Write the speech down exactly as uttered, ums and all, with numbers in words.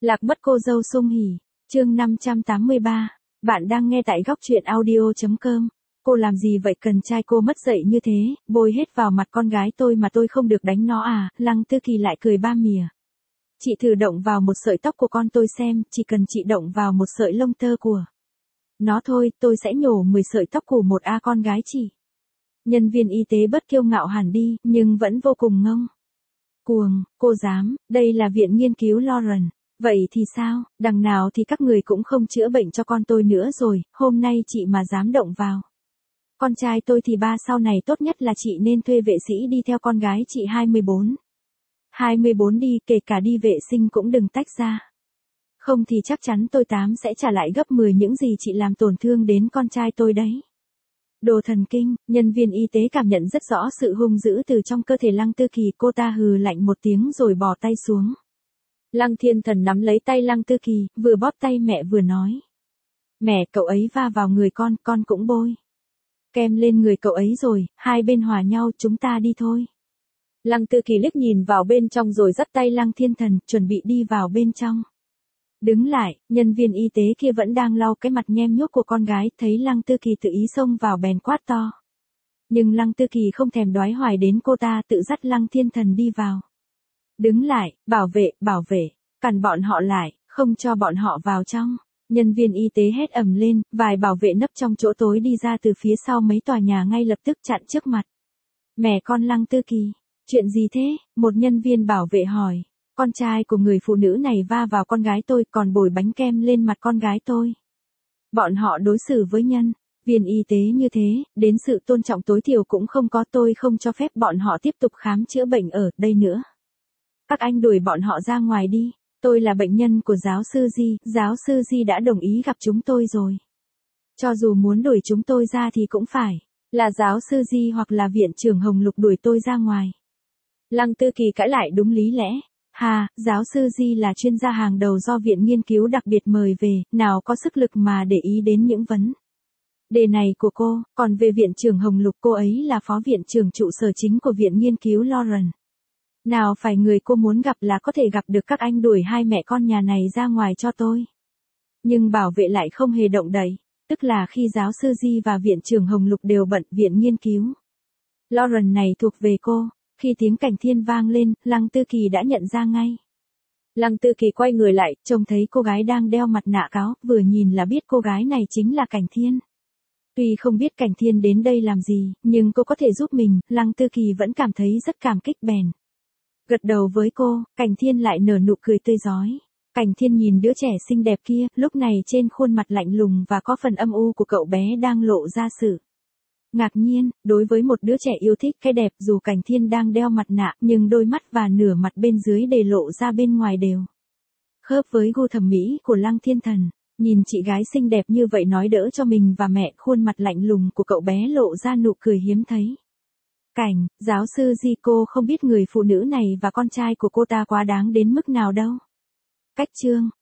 Lạc mất cô dâu Sung Hỉ, chương năm trăm tám mươi ba. Bạn đang nghe tại góc truyện audio chấm com. Cô làm gì vậy, cần trai cô mất dạy như thế, bôi hết vào mặt con gái tôi mà tôi không được đánh nó à? Lăng Tư Kỳ lại cười ba mỉa. Chị thử động vào một sợi tóc của con tôi xem, chỉ cần chị động vào một sợi lông tơ của nó thôi, tôi sẽ nhổ mười sợi tóc của một a con gái chị. Nhân viên y tế bớt kiêu ngạo hẳn đi, nhưng vẫn vô cùng ngông cuồng. Cô dám, đây là viện nghiên cứu Lauren. Vậy thì sao, đằng nào thì các người cũng không chữa bệnh cho con tôi nữa rồi, hôm nay chị mà dám động vào con trai tôi thì ba sau này tốt nhất là chị nên thuê vệ sĩ đi theo con gái chị hai mươi bốn. hai mươi bốn đi, kể cả đi vệ sinh cũng đừng tách ra. Không thì chắc chắn tôi tám sẽ trả lại gấp mười những gì chị làm tổn thương đến con trai tôi đấy. Đồ thần kinh, nhân viên y tế cảm nhận rất rõ sự hung dữ từ trong cơ thể Lăng Tư Kỳ, cô ta hừ lạnh một tiếng rồi bỏ tay xuống. Lăng Thiên Thần nắm lấy tay Lăng Tư Kỳ, vừa bóp tay mẹ vừa nói. Mẹ, cậu ấy va vào người con, con cũng bôi kem lên người cậu ấy rồi, hai bên hòa nhau, chúng ta đi thôi. Lăng Tư Kỳ liếc nhìn vào bên trong rồi dắt tay Lăng Thiên Thần, chuẩn bị đi vào bên trong. Đứng lại, nhân viên y tế kia vẫn đang lau cái mặt nhem nhuốc của con gái, thấy Lăng Tư Kỳ tự ý xông vào bèn quát to. Nhưng Lăng Tư Kỳ không thèm đoái hoài đến cô ta, tự dắt Lăng Thiên Thần đi vào. Đứng lại, bảo vệ, bảo vệ, cản bọn họ lại, không cho bọn họ vào trong. Nhân viên y tế hét ầm lên, vài bảo vệ nấp trong chỗ tối đi ra từ phía sau mấy tòa nhà ngay lập tức chặn trước mặt mẹ con Lăng Tư Kỳ. Chuyện gì thế? Một nhân viên bảo vệ hỏi. Con trai của người phụ nữ này va vào con gái tôi, còn bồi bánh kem lên mặt con gái tôi. Bọn họ đối xử với nhân viên y tế như thế, đến sự tôn trọng tối thiểu cũng không có, tôi không cho phép bọn họ tiếp tục khám chữa bệnh ở đây nữa. Các anh đuổi bọn họ ra ngoài đi. Tôi là bệnh nhân của giáo sư Di, giáo sư Di đã đồng ý gặp chúng tôi rồi. Cho dù muốn đuổi chúng tôi ra thì cũng phải là giáo sư Di hoặc là viện trưởng Hồng Lục đuổi tôi ra ngoài. Lăng Tư Kỳ cãi lại đúng lý lẽ. Hà, giáo sư Di là chuyên gia hàng đầu do viện nghiên cứu đặc biệt mời về, nào có sức lực mà để ý đến những vấn đề này của cô, còn về viện trưởng Hồng Lục, cô ấy là phó viện trưởng trụ sở chính của viện nghiên cứu Lauren. Nào phải người cô muốn gặp là có thể gặp được, các anh đuổi hai mẹ con nhà này ra ngoài cho tôi. Nhưng bảo vệ lại không hề động đậy, tức là khi giáo sư Di và viện trưởng Hồng Lục đều bận, viện nghiên cứu Lauren này thuộc về cô. Khi tiếng Cảnh Thiên vang lên, Lăng Tư Kỳ đã nhận ra ngay. Lăng Tư Kỳ quay người lại, trông thấy cô gái đang đeo mặt nạ cáo, vừa nhìn là biết cô gái này chính là Cảnh Thiên. Tuy không biết Cảnh Thiên đến đây làm gì, nhưng cô có thể giúp mình, Lăng Tư Kỳ vẫn cảm thấy rất cảm kích bèn gật đầu với cô. Cảnh Thiên lại nở nụ cười tươi rói. Cảnh Thiên nhìn đứa trẻ xinh đẹp kia, lúc này trên khuôn mặt lạnh lùng và có phần âm u của cậu bé đang lộ ra sự ngạc nhiên. Đối với một đứa trẻ yêu thích cái đẹp, dù Cảnh Thiên đang đeo mặt nạ, nhưng đôi mắt và nửa mặt bên dưới để lộ ra bên ngoài đều khớp với gu thẩm mỹ của Lăng Thiên Thần. Nhìn chị gái xinh đẹp như vậy nói đỡ cho mình và mẹ, khuôn mặt lạnh lùng của cậu bé lộ ra nụ cười hiếm thấy. Cảnh, giáo sư Di, cô không biết người phụ nữ này và con trai của cô ta quá đáng đến mức nào đâu. Cách chương,